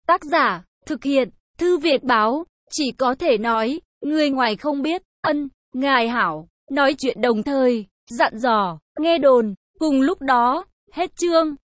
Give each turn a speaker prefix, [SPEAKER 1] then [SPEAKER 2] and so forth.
[SPEAKER 1] Tác giả, thực hiện, Thư Việt báo, chỉ có thể nói, người ngoài không biết, ngài hảo, nói chuyện đồng thời, dặn dò, nghe đồn, cùng lúc đó, hết chương.